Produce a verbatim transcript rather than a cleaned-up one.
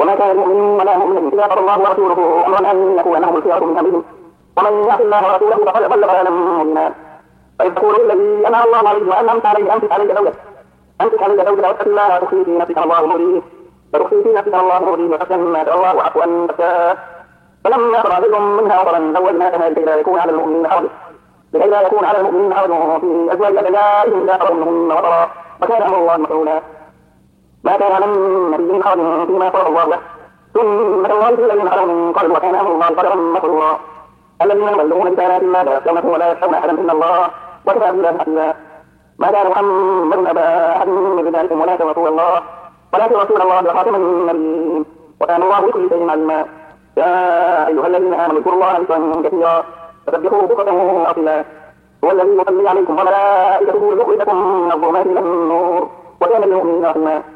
وما كان المؤمن ولا مؤمن إذا قضى الله ورسوله أمرا أن يكون لهم الخيار من أمرهم ومن يعص الله ورسوله فقد ضل ضلالا مبينا. فإذ تقول الذي أنعم الله عليه وأنعمت عليه أمسك عليك زوجك أمسك عليك زوجك واتق الله تخفي في نفسك الله مبديه فتخفي في نفسك الله مبديه وتخشى ما شاء الله عفوا فتاه فلما قضى زيد منها وطرا زوجناكها لكي لا يكون على المؤمنين حرج لكي لا يكون على المؤمنين حرج في أزواج أدعيائهم إذا قضوا منهن وطرا وكان أمر الله مفعولا. ما كان على النبي من حرج فيما فرض الله له سنة الله في الذين خلوا من قبل وكان أمر الله قدرا مفعولا. الذين يبلغون رسالات الله لا يخشونكم ولا يخشون أحدا إلا الله وكفى بالله حسيبا. ما كان محمد أبا أحد من رجالكم ولكن رسول الله ولكن رسول الله وخاتم النبيين وكان الله بكل شيء عليما. يا أيها الذين آمنوا اذكروا الله ذكرا كثيرا فسبحوه بكرة وأصيلا. هو الذي يصلي عليكم وملائكته ليخرجكم من الظلمات إلى النور وكان بالمؤمنين رحيما.